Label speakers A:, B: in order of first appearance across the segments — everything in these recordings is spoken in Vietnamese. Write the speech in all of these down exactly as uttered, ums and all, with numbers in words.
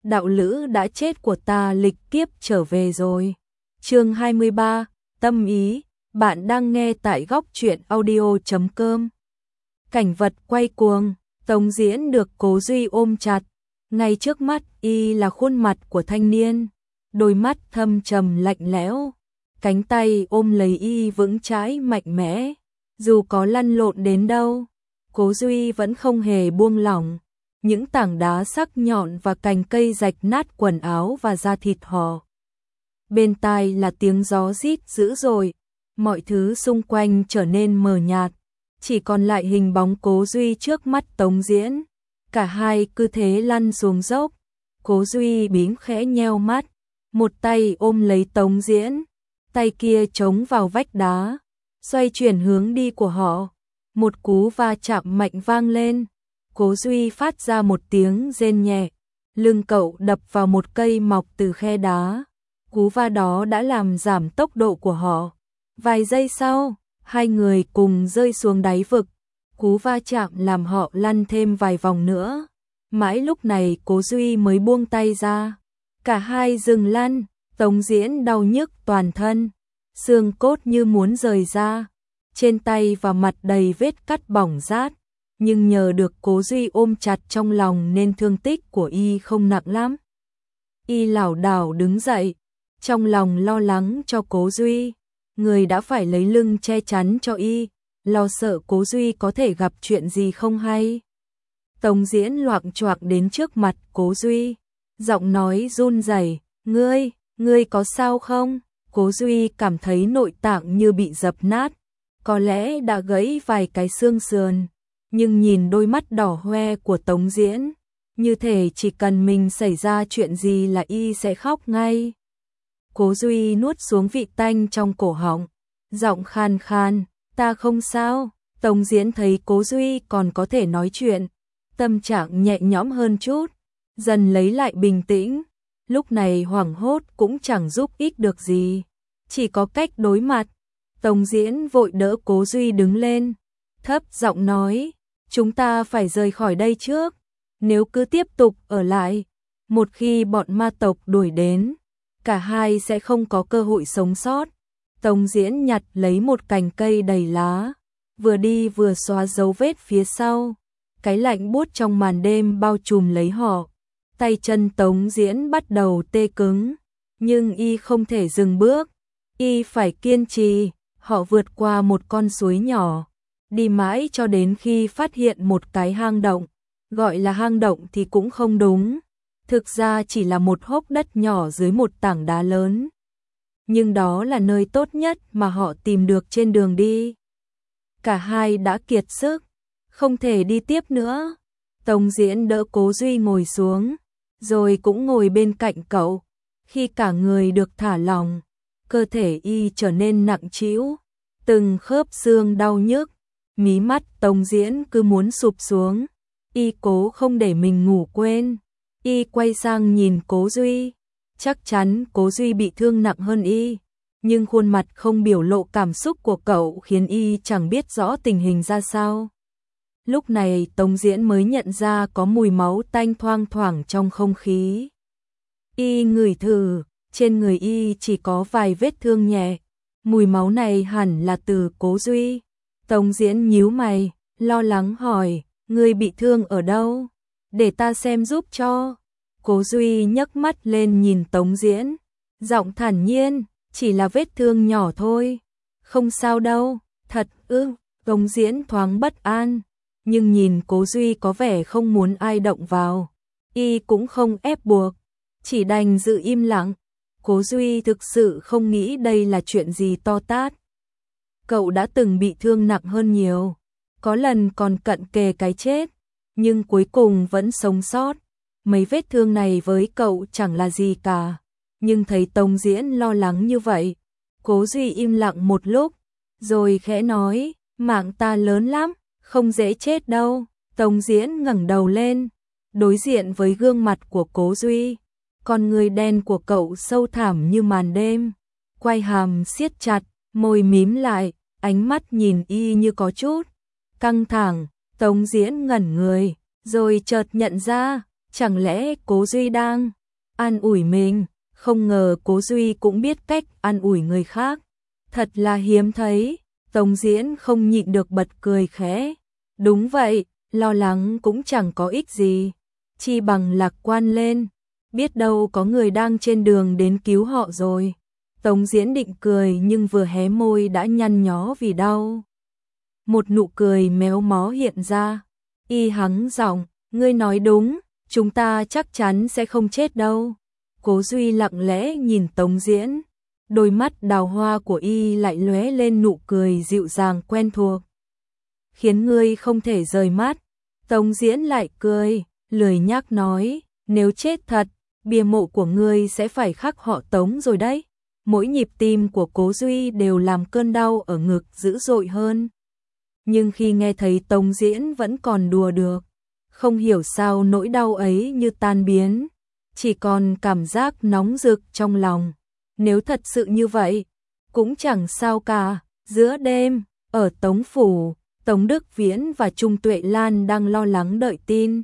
A: đạo lữ đã chết của ta lịch kiếp trở về rồi. Chương hai mươi ba, tâm ý, bạn đang nghe tại góc truyện audio chấm com. Cảnh vật quay cuồng, Tống Diễn được Cố Duy ôm chặt, ngay trước mắt y là khuôn mặt của thanh niên, đôi mắt thâm trầm lạnh lẽo, cánh tay ôm lấy y vững chãi mạnh mẽ, dù có lăn lộn đến đâu, Cố Duy vẫn không hề buông lỏng. Những tảng đá sắc nhọn và cành cây rạch nát quần áo và da thịt họ. Bên tai là tiếng gió rít dữ dội, mọi thứ xung quanh trở nên mờ nhạt, chỉ còn lại hình bóng Cố Duy trước mắt Tống Diễn. Cả hai cứ thế lăn xuống dốc, Cố Duy bím khẽ nheo mắt, một tay ôm lấy Tống Diễn, tay kia chống vào vách đá, xoay chuyển hướng đi của họ. Một cú va chạm mạnh vang lên. Cố Duy phát ra một tiếng rên nhẹ, lưng cậu đập vào một cây mọc từ khe đá. Cú va đó đã làm giảm tốc độ của họ. Vài giây sau, hai người cùng rơi xuống đáy vực. Cú va chạm làm họ lăn thêm vài vòng nữa. Mãi lúc này Cố Duy mới buông tay ra. Cả hai dừng lăn, Tống Diễn đau nhức toàn thân, xương cốt như muốn rời ra. Trên tay và mặt đầy vết cắt bỏng rát. Nhưng nhờ được Cố Duy ôm chặt trong lòng nên thương tích của y không nặng lắm. Y lảo đảo đứng dậy, trong lòng lo lắng cho Cố Duy, người đã phải lấy lưng che chắn cho y, lo sợ Cố Duy có thể gặp chuyện gì không hay. Tống Diễn loạng choạng đến trước mặt Cố Duy, giọng nói run rẩy, "Ngươi, ngươi có sao không?" Cố Duy cảm thấy nội tạng như bị dập nát, có lẽ đã gãy vài cái xương sườn. Nhưng nhìn đôi mắt đỏ hoe của Tống Diễn, như thể chỉ cần mình xảy ra chuyện gì là y sẽ khóc ngay. Cố Duy nuốt xuống vị tanh trong cổ họng, giọng khan khan, "Ta không sao." Tống Diễn thấy Cố Duy còn có thể nói chuyện, tâm trạng nhẹ nhõm hơn chút, dần lấy lại bình tĩnh. Lúc này hoảng hốt cũng chẳng giúp ích được gì, chỉ có cách đối mặt. Tống Diễn vội đỡ Cố Duy đứng lên, thấp giọng nói, "Chúng ta phải rời khỏi đây trước, nếu cứ tiếp tục ở lại, một khi bọn ma tộc đuổi đến, cả hai sẽ không có cơ hội sống sót." Tống Diễn nhặt lấy một cành cây đầy lá, vừa đi vừa xóa dấu vết phía sau. Cái lạnh buốt trong màn đêm bao trùm lấy họ, tay chân Tống Diễn bắt đầu tê cứng, nhưng y không thể dừng bước, y phải kiên trì. Họ vượt qua một con suối nhỏ, đi mãi cho đến khi phát hiện một cái hang động. Gọi là hang động thì cũng không đúng, thực ra chỉ là một hốc đất nhỏ dưới một tảng đá lớn. Nhưng đó là nơi tốt nhất mà họ tìm được trên đường đi. Cả hai đã kiệt sức, không thể đi tiếp nữa. Tống Diễn đỡ Cố Duy ngồi xuống, rồi cũng ngồi bên cạnh cậu. Khi cả người được thả lỏng, cơ thể y trở nên nặng trĩu, từng khớp xương đau nhức, mí mắt Tống Diễn cứ muốn sụp xuống. Y cố không để mình ngủ quên, y quay sang nhìn Cố Duy, chắc chắn Cố Duy bị thương nặng hơn y, nhưng khuôn mặt không biểu lộ cảm xúc của cậu khiến y chẳng biết rõ tình hình ra sao. Lúc này Tống Diễn mới nhận ra có mùi máu tanh thoang thoảng trong không khí. Y ngửi thử, trên người y chỉ có vài vết thương nhẹ, mùi máu này hẳn là từ Cố Duy. Tống Diễn nhíu mày, lo lắng hỏi, "Ngươi bị thương ở đâu? Để ta xem giúp cho." Cố Duy nhấc mắt lên nhìn Tống Diễn, giọng thản nhiên, "Chỉ là vết thương nhỏ thôi, không sao đâu." "Thật ư?" Tống Diễn thoáng bất an, nhưng nhìn Cố Duy có vẻ không muốn ai động vào, y cũng không ép buộc, chỉ đành giữ im lặng. Cố Duy thực sự không nghĩ đây là chuyện gì to tát. Cậu đã từng bị thương nặng hơn nhiều, có lần còn cận kề cái chết, nhưng cuối cùng vẫn sống sót. Mấy vết thương này với cậu chẳng là gì cả. Nhưng thấy Tống Diễn lo lắng như vậy, Cố Duy im lặng một lúc, rồi khẽ nói, "Mạng ta lớn lắm, không dễ chết đâu." Tống Diễn ngẩng đầu lên, đối diện với gương mặt của Cố Duy. Con người đen của cậu sâu thẳm như màn đêm, quai hàm siết chặt, môi mím lại, ánh mắt nhìn y như có chút căng thẳng. Tống Diễn ngẩn người, rồi chợt nhận ra, Chẳng lẽ Cố Duy đang an ủi mình? Không ngờ Cố Duy cũng biết cách an ủi người khác. Thật là hiếm thấy. Tống Diễn không nhịn được bật cười khẽ. Đúng vậy, lo lắng cũng chẳng có ích gì. Chi bằng lạc quan lên. Biết đâu có người đang trên đường đến cứu họ rồi. Tống Diễn định cười nhưng vừa hé môi đã nhăn nhó vì đau. Một nụ cười méo mó hiện ra. Y hắng giọng, ngươi nói đúng, chúng ta chắc chắn sẽ không chết đâu. Cố Duy lặng lẽ nhìn Tống Diễn. Đôi mắt đào hoa của Y lại lóe lên nụ cười dịu dàng quen thuộc. Khiến ngươi không thể rời mắt. Tống Diễn lại cười, lười nhác nói, nếu chết thật, bia mộ của ngươi sẽ phải khắc họ Tống rồi đấy. Mỗi nhịp tim của Cố Duy đều làm cơn đau ở ngực dữ dội hơn. Nhưng khi nghe thấy Tống Diễn vẫn còn đùa được, không hiểu sao nỗi đau ấy như tan biến, chỉ còn cảm giác nóng rực trong lòng. Nếu thật sự như vậy, cũng chẳng sao cả. Giữa đêm, ở Tống Phủ, Tống Đức Viễn và Trung Tuệ Lan đang lo lắng đợi tin.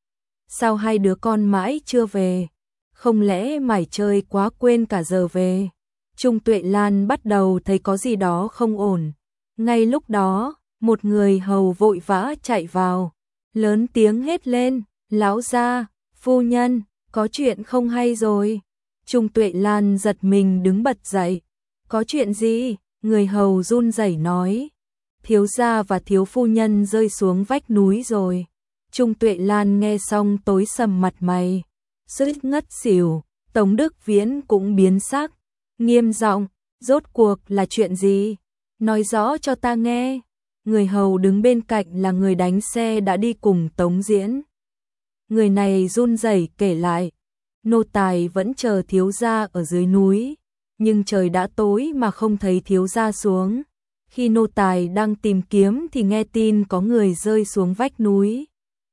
A: Sao hai đứa con mãi chưa về? Không lẽ mải chơi quá quên cả giờ về? Trung Tuệ Lan bắt đầu thấy có gì đó không ổn. Ngay lúc đó, một người hầu vội vã chạy vào, lớn tiếng hét lên, lão gia, phu nhân, có chuyện không hay rồi. Trung Tuệ Lan giật mình đứng bật dậy. Có chuyện gì? Người hầu run rẩy nói. Thiếu gia và thiếu phu nhân rơi xuống vách núi rồi. Trung Tuệ Lan nghe xong tối sầm mặt mày, suýt ngất xỉu. Tống Đức Viễn cũng biến sắc, nghiêm giọng, rốt cuộc là chuyện gì? Nói rõ cho ta nghe. Người hầu đứng bên cạnh là người đánh xe đã đi cùng Tống Diễn. Người này run rẩy kể lại, nô tài vẫn chờ thiếu gia ở dưới núi, nhưng trời đã tối mà không thấy thiếu gia xuống. Khi nô tài đang tìm kiếm thì nghe tin có người rơi xuống vách núi.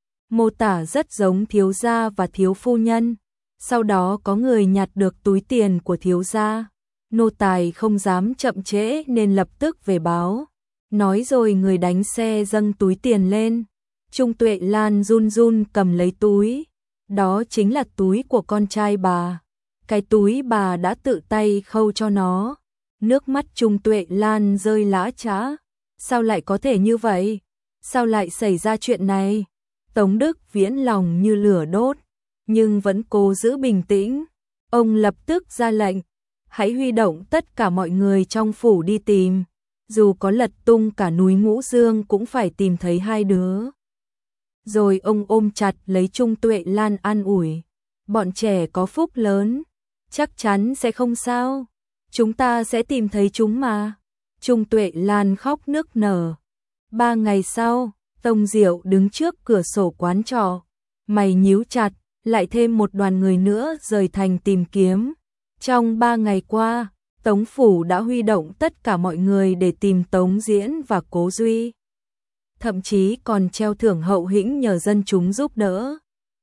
A: Mô tả rất giống thiếu gia và thiếu phu nhân. Sau đó có người nhặt được túi tiền của thiếu gia. Nô tài không dám chậm trễ nên lập tức về báo. Nói rồi người đánh xe dâng túi tiền lên. Trung Tuệ Lan run run cầm lấy túi. Đó chính là túi của con trai bà. Cái túi bà đã tự tay khâu cho nó. Nước mắt Trung Tuệ Lan rơi lã chã. Sao lại có thể như vậy? Sao lại xảy ra chuyện này? Tống Đức Viễn lòng như lửa đốt, nhưng vẫn cố giữ bình tĩnh. Ông lập tức ra lệnh, hãy huy động tất cả mọi người trong phủ đi tìm. Dù có lật tung cả núi Ngũ Dương cũng phải tìm thấy hai đứa. Rồi ông ôm chặt lấy Trung Tuệ Lan an ủi. Bọn trẻ có phúc lớn, chắc chắn sẽ không sao. Chúng ta sẽ tìm thấy chúng mà. Trung Tuệ Lan khóc nức nở. Ba ngày sau, Tông Diệu đứng trước cửa sổ quán trọ. Mày nhíu chặt, lại thêm một đoàn người nữa rời thành tìm kiếm. Trong ba ngày qua, Tống Phủ đã huy động tất cả mọi người để tìm Tống Diễn và Cố Duy. Thậm chí còn treo thưởng hậu hĩnh nhờ dân chúng giúp đỡ.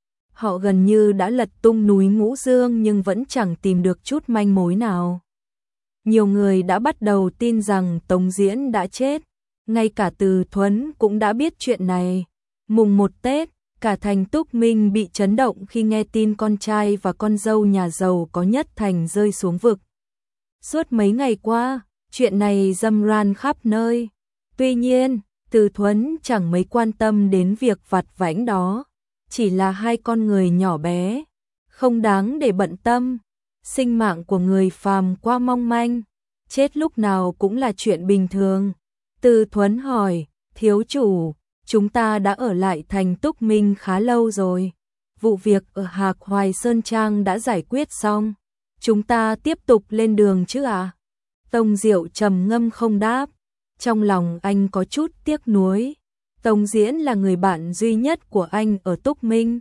A: Họ gần như đã lật tung núi Ngũ Dương nhưng vẫn chẳng tìm được chút manh mối nào. Nhiều người đã bắt đầu tin rằng Tống Diễn đã chết. Ngay cả Từ Thuấn cũng đã biết chuyện này. Mùng một Tết, cả thành Túc Minh bị chấn động khi nghe tin con trai và con dâu nhà giàu có nhất thành rơi xuống vực. Suốt mấy ngày qua, chuyện này râm ran khắp nơi. Tuy nhiên, Từ Thuấn chẳng mấy quan tâm đến việc vặt vãnh đó. Chỉ là hai con người nhỏ bé, không đáng để bận tâm. Sinh mạng của người phàm quá mong manh, chết lúc nào cũng là chuyện bình thường. Từ Thuấn hỏi, thiếu chủ, chúng ta đã ở lại thành Túc Minh khá lâu rồi. Vụ việc ở Hạc Hoài Sơn Trang đã giải quyết xong. Chúng ta tiếp tục lên đường chứ à? Tông Diệu trầm ngâm không đáp. Trong lòng anh có chút tiếc nuối. Tống Diễn là người bạn duy nhất của anh ở Túc Minh.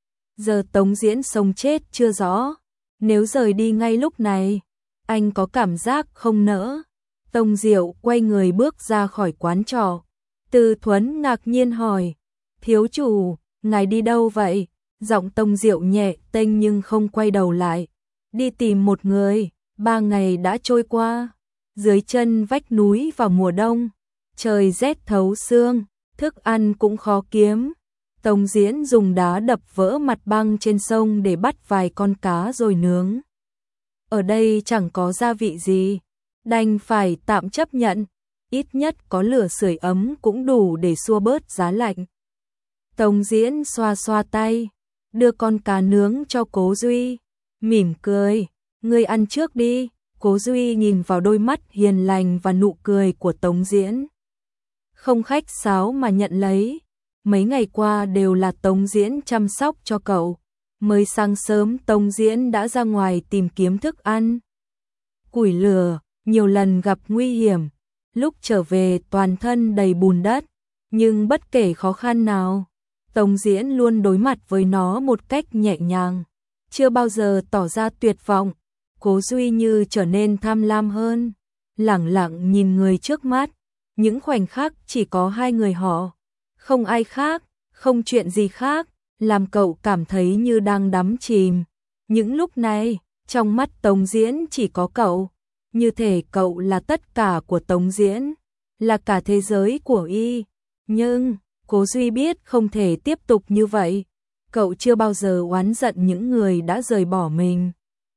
A: Giờ Tống Diễn sống chết chưa rõ. Nếu rời đi ngay lúc này, anh có cảm giác không nỡ. Tông Diệu quay người bước ra khỏi quán trọ. Từ Thuấn ngạc nhiên hỏi, thiếu chủ, ngài đi đâu vậy? Giọng Tông Diệu nhẹ tênh nhưng không quay đầu lại. Đi tìm một người. Ba ngày đã trôi qua. Dưới chân vách núi vào mùa đông, trời rét thấu xương, thức ăn cũng khó kiếm. Tống Diễn dùng đá đập vỡ mặt băng trên sông để bắt vài con cá rồi nướng. Ở đây chẳng có gia vị gì, đành phải tạm chấp nhận, ít nhất có lửa sưởi ấm cũng đủ để xua bớt giá lạnh. Tống Diễn xoa xoa tay, đưa con cá nướng cho Cố Duy, mỉm cười, ngươi ăn trước đi. Cố Duy nhìn vào đôi mắt hiền lành và nụ cười của Tống Diễn. Không khách sáo mà nhận lấy, mấy ngày qua đều là Tống Diễn chăm sóc cho cậu. Mới sáng sớm Tống Diễn đã ra ngoài tìm kiếm thức ăn, củi lửa, nhiều lần gặp nguy hiểm, lúc trở về toàn thân đầy bùn đất, nhưng bất kể khó khăn nào, Tống Diễn luôn đối mặt với nó một cách nhẹ nhàng, chưa bao giờ tỏ ra tuyệt vọng. Cố Duy như trở nên tham lam hơn, lẳng lặng nhìn người trước mắt, những khoảnh khắc chỉ có hai người họ, không ai khác, không chuyện gì khác, làm cậu cảm thấy như đang đắm chìm. Những lúc này, trong mắt Tống Diễn chỉ có cậu, như thể cậu là tất cả của Tống Diễn, là cả thế giới của y. Nhưng, Cố Duy biết không thể tiếp tục như vậy, cậu chưa bao giờ oán giận những người đã rời bỏ mình.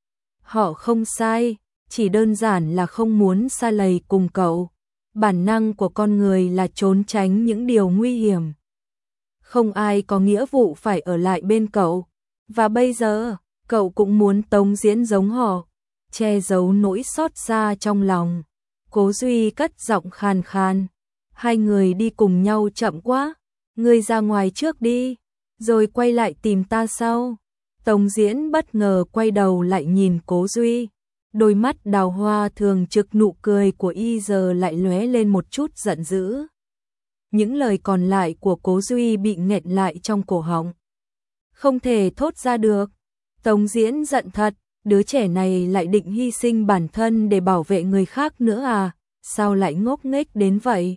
A: Họ không sai, chỉ đơn giản là không muốn xa lầy cùng cậu. Bản năng của con người là trốn tránh những điều nguy hiểm. Không ai có nghĩa vụ phải ở lại bên cậu. Và bây giờ, cậu cũng muốn Tống Diễn giống họ, che giấu nỗi xót xa trong lòng. Cố Duy cất giọng khàn khàn. Hai người đi cùng nhau chậm quá, ngươi ra ngoài trước đi, rồi quay lại tìm ta sau. Tống Diễn bất ngờ quay đầu lại nhìn Cố Duy, đôi mắt đào hoa thường trực nụ cười của y giờ lại lóe lên một chút giận dữ. Những lời còn lại của Cố Duy bị nghẹn lại trong cổ họng, không thể thốt ra được. Tống Diễn giận thật, đứa trẻ này lại định hy sinh bản thân để bảo vệ người khác nữa à, sao lại ngốc nghếch đến vậy?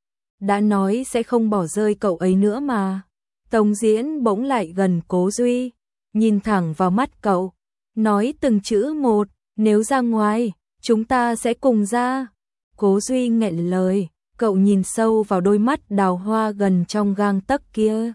A: Đã nói sẽ không bỏ rơi cậu ấy nữa mà. Tống Diễn bỗng lại gần Cố Duy, nhìn thẳng vào mắt cậu, nói từng chữ một, nếu ra ngoài, chúng ta sẽ cùng ra. Cố Duy nghẹn lời, cậu nhìn sâu vào đôi mắt đào hoa gần trong gang tấc kia.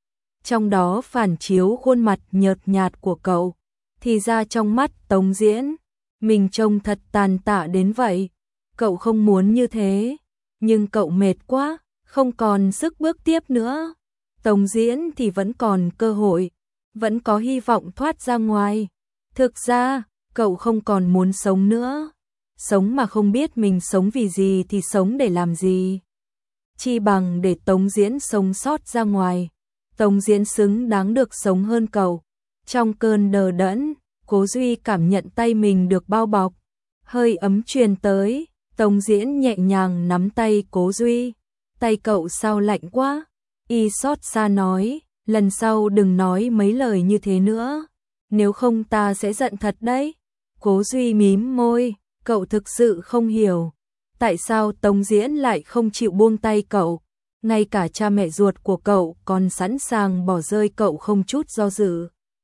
A: Trong đó phản chiếu khuôn mặt nhợt nhạt của cậu, thì ra trong mắt Tống Diễn, mình trông thật tàn tạ đến vậy. Cậu không muốn như thế, nhưng cậu mệt quá, không còn sức bước tiếp nữa. Tống Diễn thì vẫn còn cơ hội, vẫn có hy vọng thoát ra ngoài. Thực ra, cậu không còn muốn sống nữa. Sống mà không biết mình sống vì gì thì sống để làm gì. Chi bằng để Tống Diễn sống sót ra ngoài. Tống Diễn xứng đáng được sống hơn cậu. Trong cơn đờ đẫn, Cố Duy cảm nhận tay mình được bao bọc. Hơi ấm truyền tới, Tống Diễn nhẹ nhàng nắm tay Cố Duy. Tay cậu sao lạnh quá? Y xót xa nói, lần sau đừng nói mấy lời như thế nữa, nếu không ta sẽ giận thật đấy. Cố Duy mím môi, cậu thực sự không hiểu, tại sao Tống Diễn lại không chịu buông tay cậu, ngay cả cha mẹ ruột của cậu còn sẵn sàng bỏ rơi cậu không chút do dự.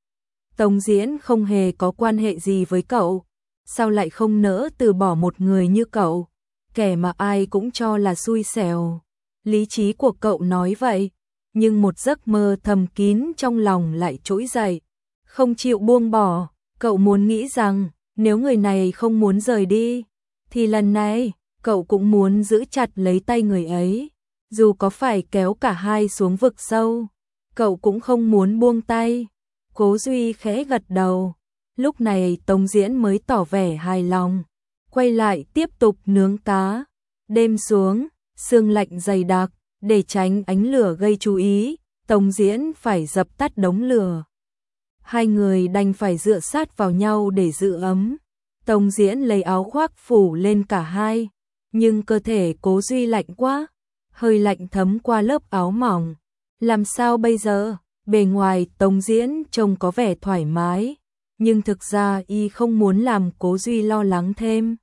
A: Tống Diễn không hề có quan hệ gì với cậu, sao lại không nỡ từ bỏ một người như cậu, kẻ mà ai cũng cho là xui xẻo. Lý trí của cậu nói vậy, nhưng một giấc mơ thầm kín trong lòng lại trỗi dậy, không chịu buông bỏ. Cậu muốn nghĩ rằng, nếu người này không muốn rời đi, thì lần này, cậu cũng muốn giữ chặt lấy tay người ấy, dù có phải kéo cả hai xuống vực sâu, cậu cũng không muốn buông tay. Cố Duy khẽ gật đầu, lúc này Tống Diễn mới tỏ vẻ hài lòng, quay lại tiếp tục nướng cá. Đêm xuống, sương lạnh dày đặc, để tránh ánh lửa gây chú ý, Tống Diễn phải dập tắt đống lửa. Hai người đành phải dựa sát vào nhau để giữ ấm. Tống Diễn lấy áo khoác phủ lên cả hai, nhưng cơ thể Cố Duy lạnh quá, hơi lạnh thấm qua lớp áo mỏng. Làm sao bây giờ? Bề ngoài Tống Diễn trông có vẻ thoải mái, nhưng thực ra y không muốn làm Cố Duy lo lắng thêm.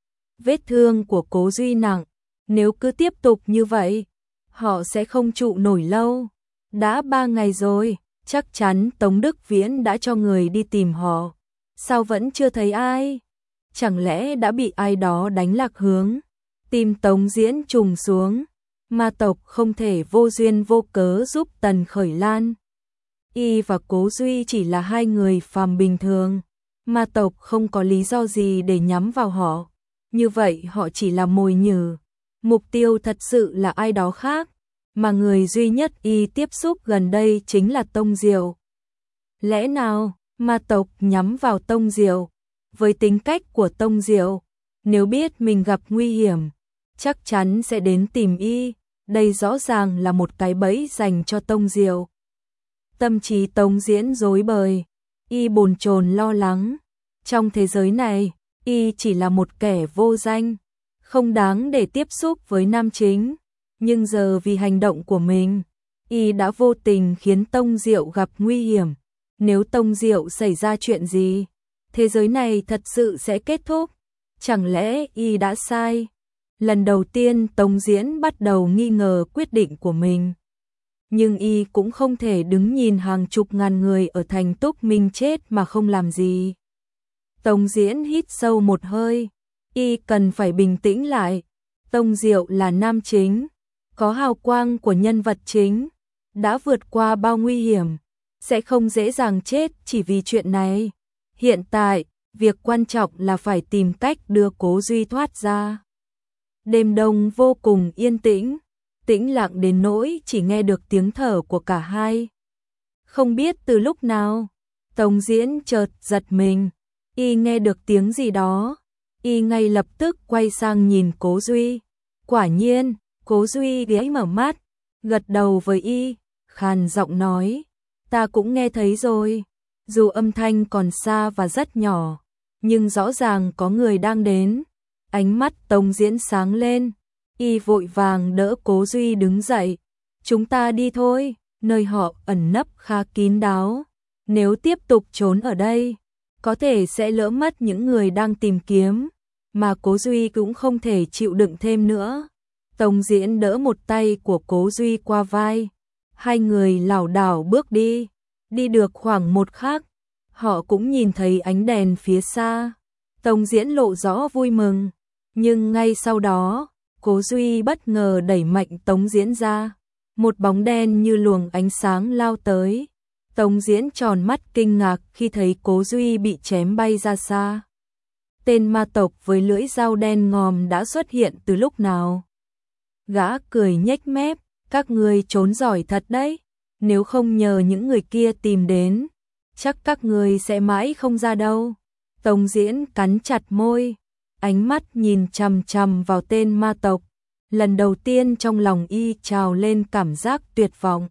A: Vết thương của Cố Duy nặng, nếu cứ tiếp tục như vậy, họ sẽ không trụ nổi lâu. Đã ba ngày rồi, chắc chắn Tống Đức Viễn đã cho người đi tìm họ. Sao vẫn chưa thấy ai? Chẳng lẽ đã bị ai đó đánh lạc hướng? Tim Tống Diễn trùng xuống, Ma tộc không thể vô duyên vô cớ giúp Tần Khởi Lan. Y và Cố Duy chỉ là hai người phàm bình thường. Ma tộc không có lý do gì để nhắm vào họ. Như vậy họ chỉ là mồi nhử. Mục tiêu thật sự là ai đó khác. Mà người duy nhất Y tiếp xúc gần đây chính là Tông Diệu. Lẽ nào ma tộc nhắm vào Tông Diệu? Với tính cách của Tông Diệu, nếu biết mình gặp nguy hiểm, chắc chắn sẽ đến tìm Y. Đây rõ ràng là một cái bẫy dành cho Tông Diệu. Tâm trí Tống Diễn rối bời, Y bồn chồn lo lắng. Trong thế giới này, Y chỉ là một kẻ vô danh, không đáng để tiếp xúc với nam chính. Nhưng giờ vì hành động của mình, Y đã vô tình khiến Tông Diệu gặp nguy hiểm. Nếu Tông Diệu xảy ra chuyện gì, thế giới này thật sự sẽ kết thúc. Chẳng lẽ Y đã sai? Lần đầu tiên Tống Diễn bắt đầu nghi ngờ quyết định của mình. Nhưng Y cũng không thể đứng nhìn hàng chục ngàn người ở thành Túc Minh chết mà không làm gì. Tống Diễn hít sâu một hơi. Y cần phải bình tĩnh lại. Tông Diệu là nam chính, có hào quang của nhân vật chính, đã vượt qua bao nguy hiểm, sẽ không dễ dàng chết chỉ vì chuyện này. Hiện tại, việc quan trọng là phải tìm cách đưa Cố Duy thoát ra. Đêm đông vô cùng yên tĩnh, tĩnh lặng đến nỗi chỉ nghe được tiếng thở của cả hai. Không biết từ lúc nào, Tống Diễn chợt giật mình, Y nghe được tiếng gì đó. Y ngay lập tức quay sang nhìn Cố Duy. Quả nhiên, Cố Duy ghé mở mắt, gật đầu với Y, khàn giọng nói, ta cũng nghe thấy rồi. Dù âm thanh còn xa và rất nhỏ, nhưng rõ ràng có người đang đến. Ánh mắt Tống Diễn sáng lên, Y vội vàng đỡ Cố Duy đứng dậy. Chúng ta đi thôi, nơi họ ẩn nấp khá kín đáo. Nếu tiếp tục trốn ở đây, có thể sẽ lỡ mất những người đang tìm kiếm, mà Cố Duy cũng không thể chịu đựng thêm nữa. Tống Diễn đỡ một tay của Cố Duy qua vai. Hai người lảo đảo bước đi. Đi được khoảng một khắc, họ cũng nhìn thấy ánh đèn phía xa. Tống Diễn lộ rõ vui mừng, nhưng ngay sau đó, Cố Duy bất ngờ đẩy mạnh Tống Diễn ra. Một bóng đen như luồng ánh sáng lao tới. Tống Diễn tròn mắt kinh ngạc khi thấy Cố Duy bị chém bay ra xa. Tên ma tộc với lưỡi dao đen ngòm đã xuất hiện từ lúc nào? Gã cười nhếch mép, các ngươi trốn giỏi thật đấy. Nếu không nhờ những người kia tìm đến, chắc các ngươi sẽ mãi không ra đâu. Tống Diễn cắn chặt môi, ánh mắt nhìn chằm chằm vào tên ma tộc. Lần đầu tiên trong lòng Y trào lên cảm giác tuyệt vọng.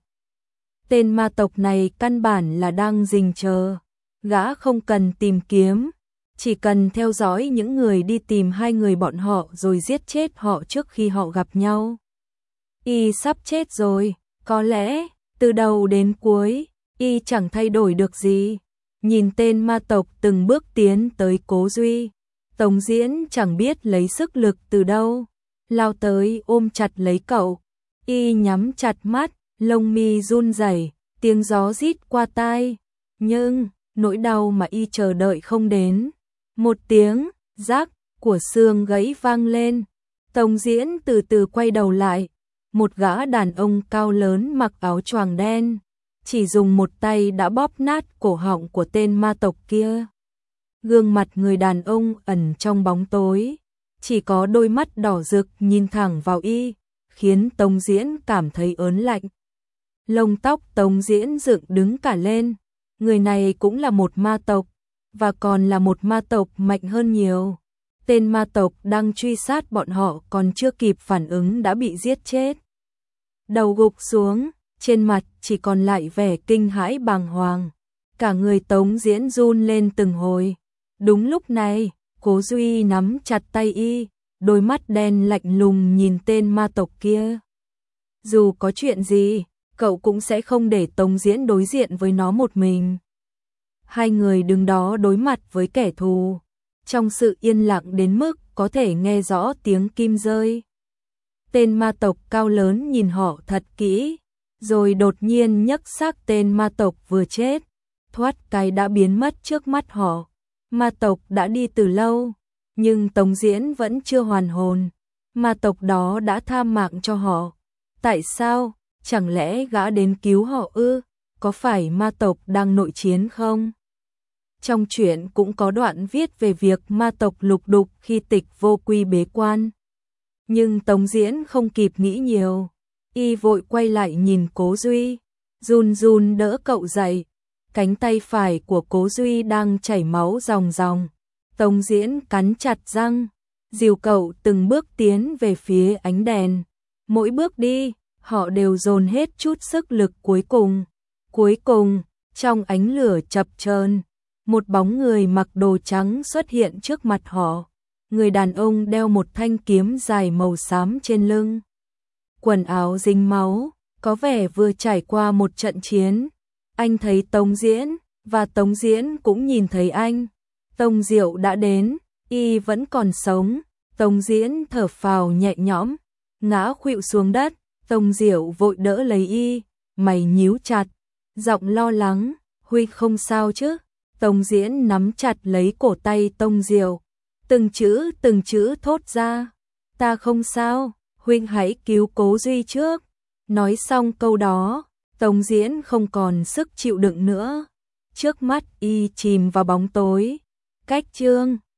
A: Tên ma tộc này căn bản là đang rình chờ. Gã không cần tìm kiếm, chỉ cần theo dõi những người đi tìm hai người bọn họ rồi giết chết họ trước khi họ gặp nhau. Y sắp chết rồi, có lẽ từ đầu đến cuối Y chẳng thay đổi được gì. Nhìn tên ma tộc từng bước tiến tới Cố Duy, Tống Diễn chẳng biết lấy sức lực từ đâu, lao tới ôm chặt lấy cậu. Y nhắm chặt mắt, lông mi run rẩy, tiếng gió rít qua tai, nhưng nỗi đau mà Y chờ đợi không đến. Một tiếng rắc của xương gãy vang lên. Tống Diễn từ từ quay đầu lại. Một gã đàn ông cao lớn mặc áo choàng đen, chỉ dùng một tay đã bóp nát cổ họng của tên ma tộc kia. Gương mặt người đàn ông ẩn trong bóng tối, chỉ có đôi mắt đỏ rực nhìn thẳng vào Y, khiến Tống Diễn cảm thấy ớn lạnh. Lông tóc Tống Diễn dựng đứng cả lên. Người này cũng là một ma tộc, và còn là một ma tộc mạnh hơn nhiều. Tên ma tộc đang truy sát bọn họ còn chưa kịp phản ứng đã bị giết chết. Đầu gục xuống, trên mặt chỉ còn lại vẻ kinh hãi bàng hoàng. Cả người Tống Diễn run lên từng hồi. Đúng lúc này, Cố Duy nắm chặt tay Y, đôi mắt đen lạnh lùng nhìn tên ma tộc kia. Dù có chuyện gì, cậu cũng sẽ không để Tống Diễn đối diện với nó một mình. Hai người đứng đó đối mặt với kẻ thù, trong sự yên lặng đến mức có thể nghe rõ tiếng kim rơi. Tên ma tộc cao lớn nhìn họ thật kỹ, rồi đột nhiên nhấc xác tên ma tộc vừa chết, thoát cái đã biến mất trước mắt họ. Ma tộc đã đi từ lâu, nhưng Tống Diễn vẫn chưa hoàn hồn. Ma tộc đó đã tha mạng cho họ, Tại sao? Chẳng lẽ gã đến cứu họ ư? Có phải ma tộc đang nội chiến không? Trong truyện cũng có đoạn viết về việc ma tộc lục đục khi Tịch Vô Quy bế quan. Nhưng Tống Diễn không kịp nghĩ nhiều, y vội quay lại nhìn Cố Duy, run run đỡ cậu dậy. Cánh tay phải của Cố Duy đang chảy máu ròng ròng. Tống Diễn cắn chặt răng, dìu cậu từng bước tiến về phía ánh đèn. Mỗi bước đi, họ đều dồn hết chút sức lực cuối cùng. Cuối cùng, trong ánh lửa chập chờn, một bóng người mặc đồ trắng xuất hiện trước mặt họ. Người đàn ông đeo một thanh kiếm dài màu xám trên lưng. Quần áo dính máu, có vẻ vừa trải qua một trận chiến. Anh thấy Tống Diễn, và Tống Diễn cũng nhìn thấy anh. Tông Diệu đã đến, y vẫn còn sống. Tống Diễn thở phào nhẹ nhõm, ngã khuỵu xuống đất. Tông Diệu vội đỡ lấy y, mày nhíu chặt, giọng lo lắng, Huy không sao chứ? Tống Diễn nắm chặt lấy cổ tay Tông Diệu, từng chữ từng chữ thốt ra, ta không sao, huynh hãy cứu Cố Duy trước. Nói xong câu đó, Tống Diễn không còn sức chịu đựng nữa. Trước mắt y chìm vào bóng tối. Cách chương